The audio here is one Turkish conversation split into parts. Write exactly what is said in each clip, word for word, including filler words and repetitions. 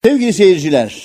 Sevgili seyirciler,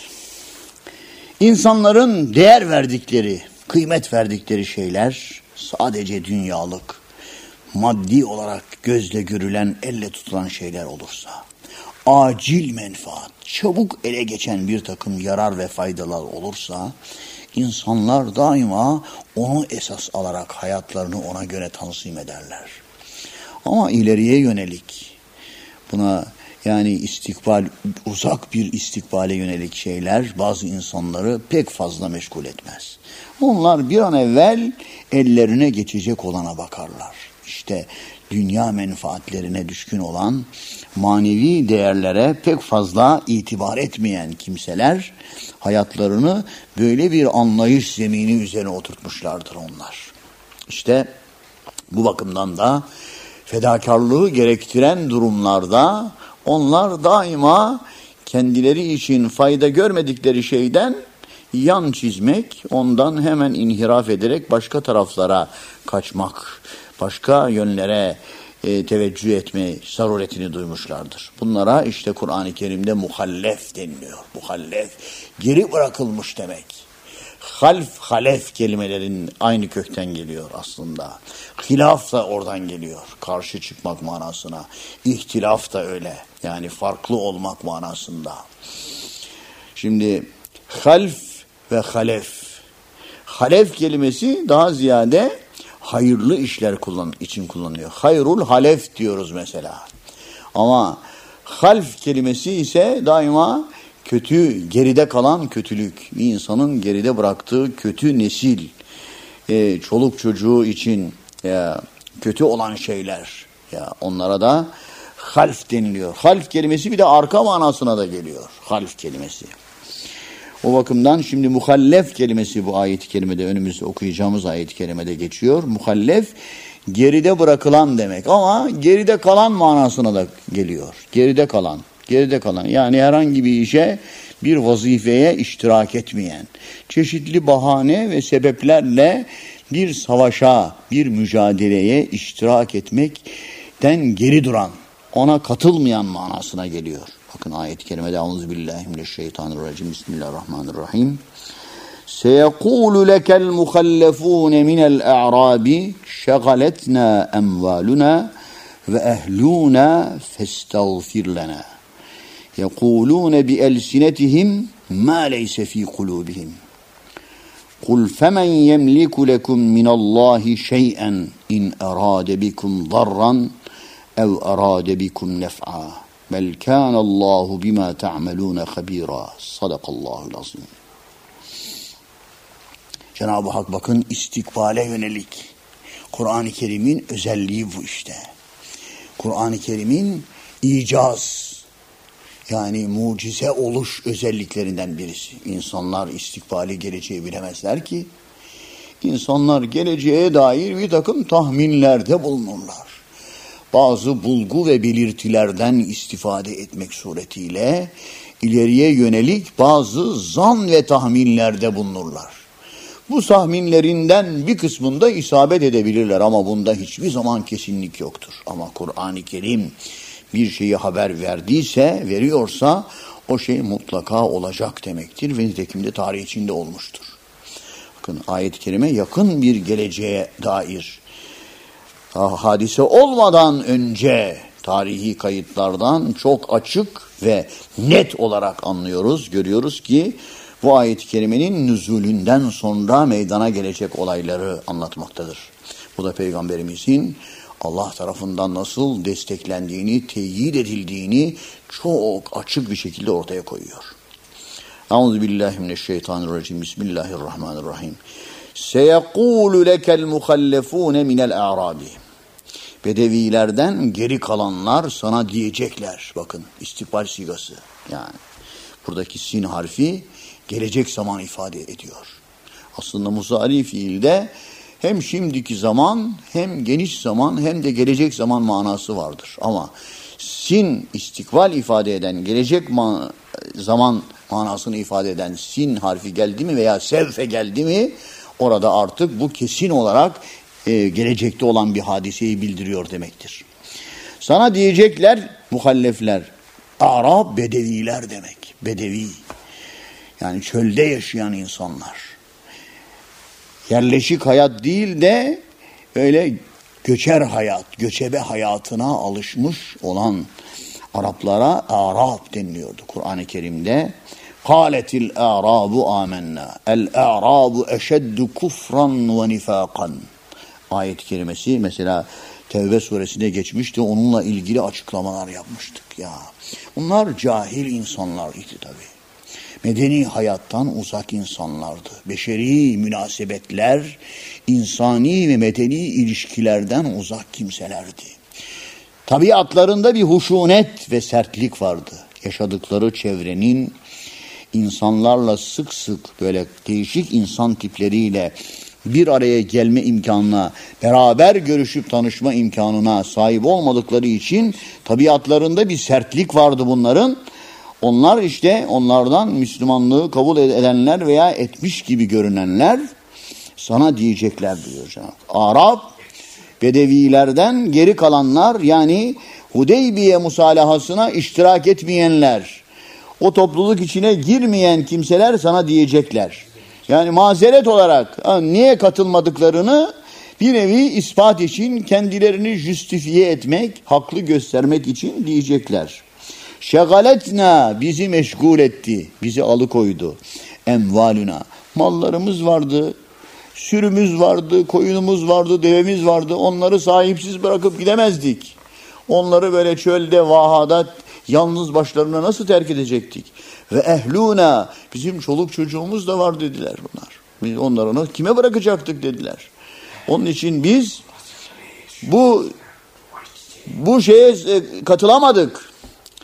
insanların değer verdikleri, kıymet verdikleri şeyler sadece dünyalık, maddi olarak gözle görülen, elle tutulan şeyler olursa, acil menfaat, çabuk ele geçen bir takım yarar ve faydalar olursa, insanlar daima onu esas alarak hayatlarını ona göre tanzim ederler. Ama ileriye yönelik, buna yani istikbal, uzak bir istikbale yönelik şeyler bazı insanları pek fazla meşgul etmez. Onlar bir an evvel ellerine geçecek olana bakarlar. İşte dünya menfaatlerine düşkün olan, manevi değerlere pek fazla itibar etmeyen kimseler hayatlarını böyle bir anlayış zemini üzerine oturtmuşlardır onlar. İşte bu bakımdan da fedakarlığı gerektiren durumlarda onlar daima kendileri için fayda görmedikleri şeyden yan çizmek, ondan hemen inhiraf ederek başka taraflara kaçmak, başka yönlere e, teveccüh etme zaruretini duymuşlardır. Bunlara işte Kur'an-ı Kerim'de muhallef deniliyor. Muhallef, geri bırakılmış demek. Half, halef kelimelerin aynı kökten geliyor aslında. Hilaf da oradan geliyor. Karşı çıkmak manasına. İhtilaf da öyle. Yani farklı olmak manasında. Şimdi half ve halef. Halef kelimesi daha ziyade hayırlı işler kullan için kullanılıyor. Hayrul halef diyoruz mesela. Ama half kelimesi ise daima kötü, geride kalan kötülük. Bir insanın geride bıraktığı kötü nesil, e, çoluk çocuğu için ya, kötü olan şeyler. Ya, onlara da half deniliyor. Half kelimesi bir de arka manasına da geliyor. Half kelimesi. O bakımdan şimdi muhallef kelimesi bu ayet-i kerimede, önümüzde okuyacağımız ayet-i kerimede geçiyor. Muhallef geride bırakılan demek ama geride kalan manasına da geliyor. Geride kalan, geride kalan yani herhangi bir işe, bir vazifeye iştirak etmeyen, çeşitli bahane ve sebeplerle bir savaşa, bir mücadeleye iştirak etmekten geri duran, ona katılmayan manasına geliyor. Bakın ayet-i kerimede Euzubillahimineşşeytanirracim. Bismillahirrahmanirrahim. Seyekulu lekel muhallefune minel a'rabi şegaletna emvaluna ve ehluna festağfir lena. Yekulune bi elsinetihim ma leyse fi kulubihim. Kul femen yemliku lekum minallahi şey'en in erade bikum darran ev erade bikum nef'a. Bel kânallâhu bimâ te'amelûne habîrâ. Sadakallâhul azîm. Cenab-ı Hak bakın istikbale yönelik. Kur'an-ı Kerim'in özelliği bu işte. Kur'an-ı Kerim'in icaz, yani mucize oluş özelliklerinden birisi. İnsanlar istikbali, geleceği bilemezler ki. İnsanlar geleceğe dair bir takım tahminlerde bulunurlar. Bazı bulgu ve belirtilerden istifade etmek suretiyle ileriye yönelik bazı zan ve tahminlerde bulunurlar. Bu tahminlerinden bir kısmında isabet edebilirler ama bunda hiçbir zaman kesinlik yoktur. Ama Kur'an-ı Kerim bir şeyi haber verdiyse, veriyorsa o şey mutlaka olacak demektir ve nitekim de tarih içinde olmuştur. Bakın ayet-i kerime yakın bir geleceğe dair, hadise olmadan önce tarihi kayıtlardan çok açık ve net olarak anlıyoruz, görüyoruz ki bu ayet-i kerimenin nüzulünden sonra meydana gelecek olayları anlatmaktadır. Bu da Peygamberimizin Allah tarafından nasıl desteklendiğini, teyit edildiğini çok açık bir şekilde ortaya koyuyor. Euzubillahimineşşeytanirracim. Bismillahirrahmanirrahim. Seyekulu lekel muhallefune minel a'rabi. Bedevilerden geri kalanlar sana diyecekler. Bakın istikbal sigası. Yani buradaki sin harfi gelecek zaman ifade ediyor. Aslında muzari fiilde hem şimdiki zaman, hem geniş zaman, hem de gelecek zaman manası vardır. Ama sin istikbal ifade eden, gelecek ma- zaman manasını ifade eden sin harfi geldi mi veya sevfe geldi mi, orada artık bu kesin olarak e, gelecekte olan bir hadiseyi bildiriyor demektir. Sana diyecekler muhallefler, Arap bedeviler demek. bedevi. Yani çölde yaşayan insanlar. Yerleşik hayat değil de öyle göçer hayat, göçebe hayatına alışmış olan Araplara Arap deniliyordu Kur'an-ı Kerim'de. Kâletil a'rabu âmennâ. El a'rabu eşeddu kufran ve nifâkan. Ayet-i kerimesi mesela Tevbe suresinde geçmişti. Onunla ilgili açıklamalar yapmıştık ya. Bunlar cahil insanlar idi tabii. Medeni hayattan uzak insanlardı. Beşeri münasebetler, insani ve medeni ilişkilerden uzak kimselerdi. Tabiatlarında bir huşunet ve sertlik vardı. Yaşadıkları çevrenin insanlarla sık sık böyle değişik insan tipleriyle bir araya gelme imkanına, beraber görüşüp tanışma imkanına sahip olmadıkları için tabiatlarında bir sertlik vardı bunların. Onlar işte onlardan Müslümanlığı kabul edenler veya etmiş gibi görünenler sana diyecekler diyor Cenab-ı Hak. Arap, Bedevilerden geri kalanlar yani Hudeybiye musalahasına iştirak etmeyenler, o topluluk içine girmeyen kimseler sana diyecekler. Yani mazeret olarak niye katılmadıklarını bir nevi ispat için, kendilerini justifiye etmek, haklı göstermek için diyecekler. Şegaletna, bizi meşgul etti, bizi alıkoydu. Emvaluna, mallarımız vardı, sürümüz vardı, koyunumuz vardı, devemiz vardı. Onları sahipsiz bırakıp gidemezdik. Onları böyle çölde, vahada yalnız başlarına nasıl terk edecektik? Ve ehluna, bizim çoluk çocuğumuz da var dediler bunlar. Biz onları kime bırakacaktık dediler. Onun için biz bu bu şeye katılamadık.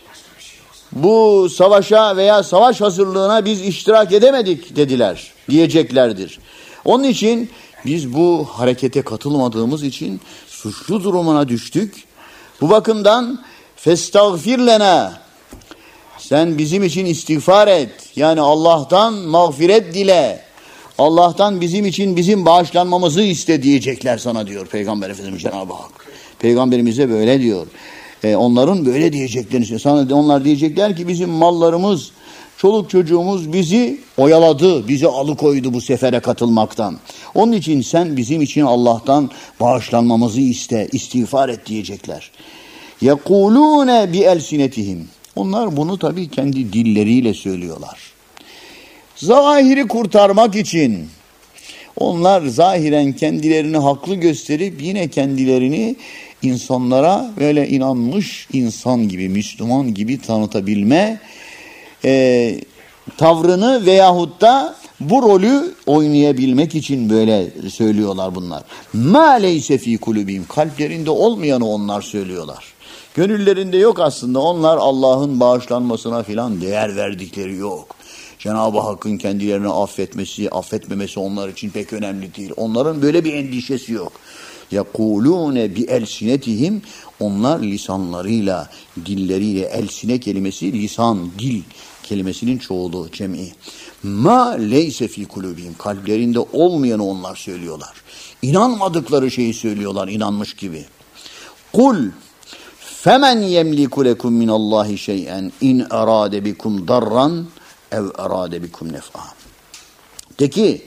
Bu savaşa veya savaş hazırlığına biz iştirak edemedik dediler, diyeceklerdir. Onun için biz bu harekete katılmadığımız için suçlu durumuna düştük. Bu bakımdan festağfir lena, sen bizim için istiğfar et. Yani Allah'tan mağfiret dile. Allah'tan bizim için bizim bağışlanmamızı iste diyecekler sana diyor Peygamber Efendimiz Cenab-ı Hak. Peygamberimize böyle diyor. Ee, onların böyle diyeceklerini istiyor. Sana onlar diyecekler ki bizim mallarımız, çoluk çocuğumuz bizi oyaladı, bizi alıkoydu bu sefere katılmaktan. Onun için sen bizim için Allah'tan bağışlanmamızı iste, istiğfar et diyecekler. يَقُولُونَ بِأَلْسِنَتِهِمْ. Onlar bunu tabii kendi dilleriyle söylüyorlar. Zahiri kurtarmak için onlar zahiren kendilerini haklı gösterip yine kendilerini insanlara böyle inanmış insan gibi, Müslüman gibi tanıtabilme e, tavrını veyahut da bu rolü oynayabilmek için böyle söylüyorlar bunlar. مَا لَيْسَ ف۪ي kulubihim. Kalplerinde olmayanı onlar söylüyorlar. Gönüllerinde yok aslında. Onlar Allah'ın bağışlanmasına filan değer verdikleri yok. Cenab-ı Hakk'ın kendilerini affetmesi, affetmemesi onlar için pek önemli değil. Onların böyle bir endişesi yok. يَقُولُونَ بِاَلْسِنَتِهِمْ. Onlar lisanlarıyla, dilleriyle, elsine kelimesi lisan, dil kelimesinin çoğulu, cem'i. Ma leyse fi kulubihim. Kalplerinde olmayanı onlar söylüyorlar. İnanmadıkları şeyi söylüyorlar, inanmış gibi. Kul femen yemliku lekum minallahi şey'en in arade bikum darran ev arade bikum nef'a. De ki,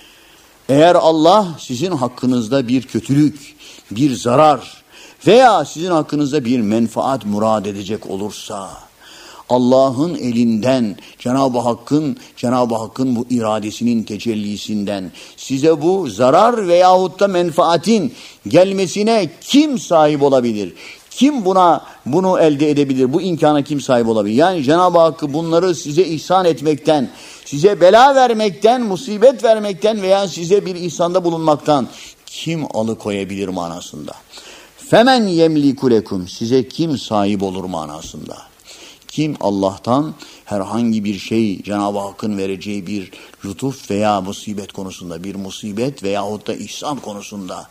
eğer Allah sizin hakkınızda bir kötülük, bir zarar veya sizin hakkınızda bir menfaat murad edecek olursa, Allah'ın elinden, Cenab-ı Hakk'ın Cenab-ı Hakk'ın bu iradesinin tecellisinden size bu zarar veyahut da menfaatin gelmesine kim sahip olabilir? Kim buna bunu elde edebilir? Bu imkana kim sahip olabilir? Yani Cenab-ı Hakk'ı bunları size ihsan etmekten, size bela vermekten, musibet vermekten veya size bir ihsanda bulunmaktan kim alıkoyabilir manasında? Femen yemliku lekum. Size kim sahip olur manasında? Kim Allah'tan herhangi bir şey, Cenab-ı Hakk'ın vereceği bir lütuf veya musibet konusunda, bir musibet veyahut da ihsan konusunda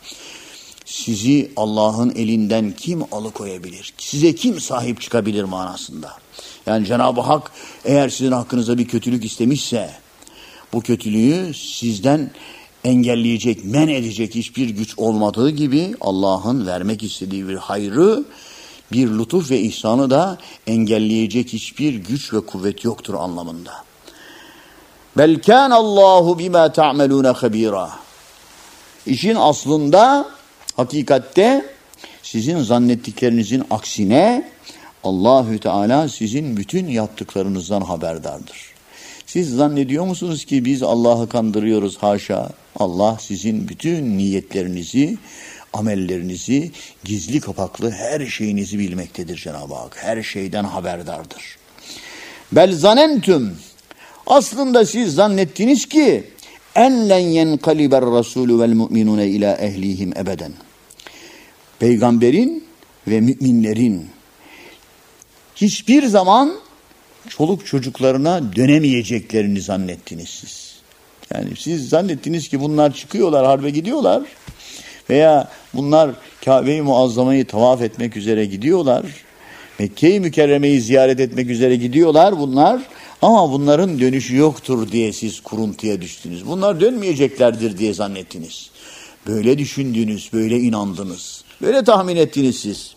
sizi Allah'ın elinden kim alıkoyabilir? Size kim sahip çıkabilir manasında? Yani Cenab-ı Hak eğer sizin hakkınızda bir kötülük istemişse, bu kötülüğü sizden engelleyecek, men edecek hiçbir güç olmadığı gibi Allah'ın vermek istediği bir hayrı bir lütuf ve ihsanı da engelleyecek hiçbir güç ve kuvvet yoktur anlamında. Bel kâne Allahu bimâ ta'melûne habîrâ. İşin aslında, hakikatte sizin zannettiklerinizin aksine Allahü Teala sizin bütün yaptıklarınızdan haberdardır. Siz zannediyor musunuz ki biz Allah'ı kandırıyoruz? Haşa. Allah sizin bütün niyetlerinizi, amellerinizi, gizli kapaklı her şeyinizi bilmektedir Cenab-ı Hak. Her şeyden haberdardır. Bel zanentüm. Aslında siz zannettiniz ki en len yenkaliber rasulü vel mu'minune ila ehlihim ebeden. Peygamberin ve müminlerin hiçbir zaman çoluk çocuklarına dönemeyeceklerini zannettiniz siz. Yani siz zannettiniz ki bunlar çıkıyorlar, harbe gidiyorlar veya bunlar Kabe-i Muazzama'yı tavaf etmek üzere gidiyorlar. Mekke-i Mükerreme'yi ziyaret etmek üzere gidiyorlar bunlar. Ama bunların dönüşü yoktur diye siz kuruntuya düştünüz. Bunlar dönmeyeceklerdir diye zannettiniz. Böyle düşündünüz, böyle inandınız. Böyle tahmin ettiniz siz.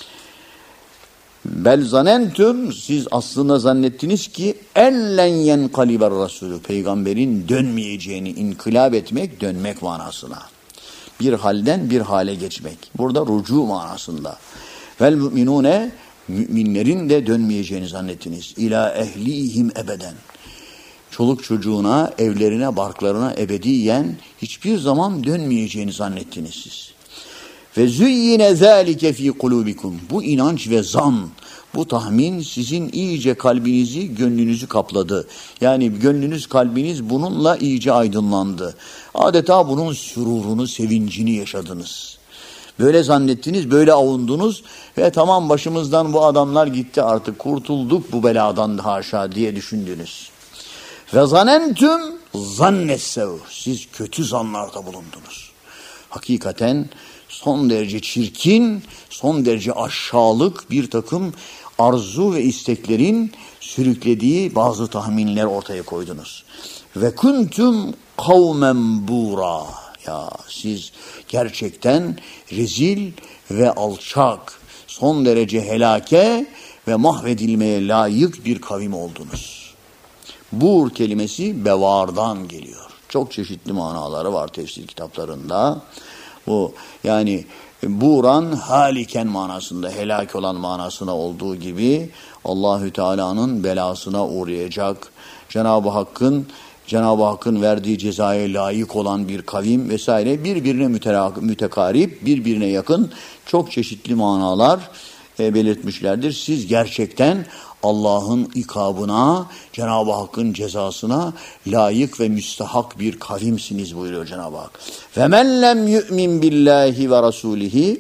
Bel zanentüm, siz aslında zannettiniz ki en len yenkaliber rasulü, peygamberin dönmeyeceğini, inkılap etmek, dönmek manasına. Bir halden bir hale geçmek. Burada rucu manasında. Vel müminune, müminlerin de dönmeyeceğini zannettiniz. İlâ ehlihim ebeden. Çoluk çocuğuna, evlerine, barklarına ebediyen hiçbir zaman dönmeyeceğini zannettiniz siz. Ve züyyine zâlike fî kulûbikum. Bu inanç ve zan, bu tahmin sizin iyice kalbinizi, gönlünüzü kapladı. Yani gönlünüz, kalbiniz bununla iyice aydınlandı. Adeta bunun sürurunu, sevincini yaşadınız. Böyle zannettiniz, böyle avundunuz ve tamam başımızdan bu adamlar gitti artık, kurtulduk bu beladan haşa diye düşündünüz. Ve zanentüm zannessev. Siz kötü zanlarda bulundunuz. Hakikaten son derece çirkin, son derece aşağılık bir takım arzu ve isteklerin sürüklediği bazı tahminler ortaya koydunuz. Ve kuntum kavmen bura. Ya siz gerçekten rezil ve alçak, son derece helake ve mahvedilmeye layık bir kavim oldunuz. Bur kelimesi bevardan geliyor. Çok çeşitli manaları var tefsir kitaplarında. Bu yani buran haliken manasında, helak olan manasına olduğu gibi Allahü Teala'nın belasına uğrayacak, Cenab-ı Hakk'ın Cenab-ı Hakk'ın verdiği cezaya layık olan bir kavim vesaire, birbirine mütekarip, birbirine yakın çok çeşitli manalar e, belirtmişlerdir. Siz gerçekten Allah'ın ikabına, Cenab-ı Hakk'ın cezasına layık ve müstahak bir kavimsiniz buyuruyor Cenab-ı Hak. Ve men lem yu'min billahi ve rasulihi,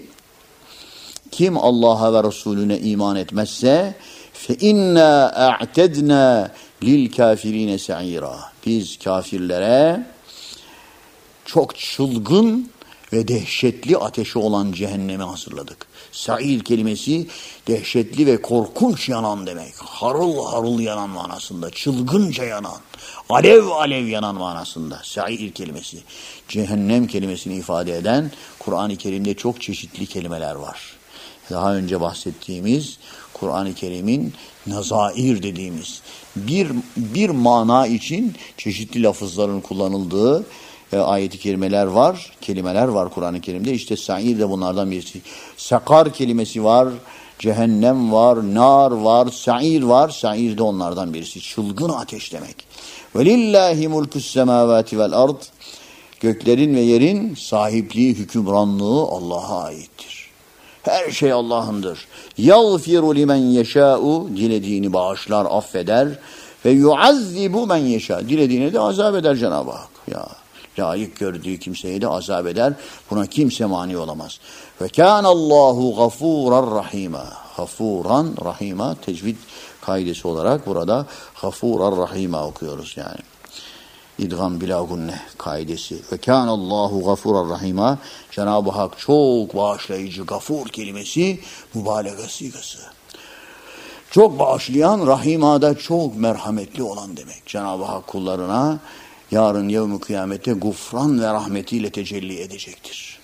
kim Allah'a ve Resulüne iman etmezse fe inna a'tedna lil kafirine sa'ira. Biz kafirlere çok çılgın ve dehşetli ateşi olan cehennemi hazırladık. Sa'ir kelimesi dehşetli ve korkunç yanan demek. Harıl harıl yanan manasında, çılgınca yanan, alev alev yanan manasında. Sa'ir kelimesi. Cehennem kelimesini ifade eden Kur'an-ı Kerim'de çok çeşitli kelimeler var. Daha önce bahsettiğimiz Kur'an-ı Kerim'in nazair dediğimiz bir bir mana için çeşitli lafızların kullanıldığı e, ayet-i kerimeler var, kelimeler var Kur'an-ı Kerim'de. İşte sa'ir de bunlardan birisi. Sakar kelimesi var, cehennem var, nar var, sa'ir var. Sa'ir de onlardan birisi. Çılgın ateş demek. Velillahi mulkus semavati vel ard. Göklerin ve yerin sahipliği, hükümranlığı Allah'a aittir. Her şey Allah'ındır. يَغْفِرُ لِمَنْ يَشَاءُ. Dilediğini bağışlar, affeder. Ve yuazzibu men yeşâ. Dilediğine de azap eder Cenab-ı Hak. Ya, layık gördüğü kimseye de azap eder. Buna kimse mani olamaz. Ve kânallâhu gafûran rahîmâ. Gafûran rahîmâ. Tecvid kaidesi olarak burada gafûran rahîmâ okuyoruz yani. İdgam bila gunneh kaidesi. Ve kânallâhu gafûran rahîmâ. Cenab-ı Hak çok bağışlayıcı, gafur kelimesi mübalağa sigası. Çok bağışlayan, rahimada çok merhametli olan demek. Cenab-ı Hak kullarına yarın yevm-i kıyamette gufran ve rahmetiyle tecelli edecektir.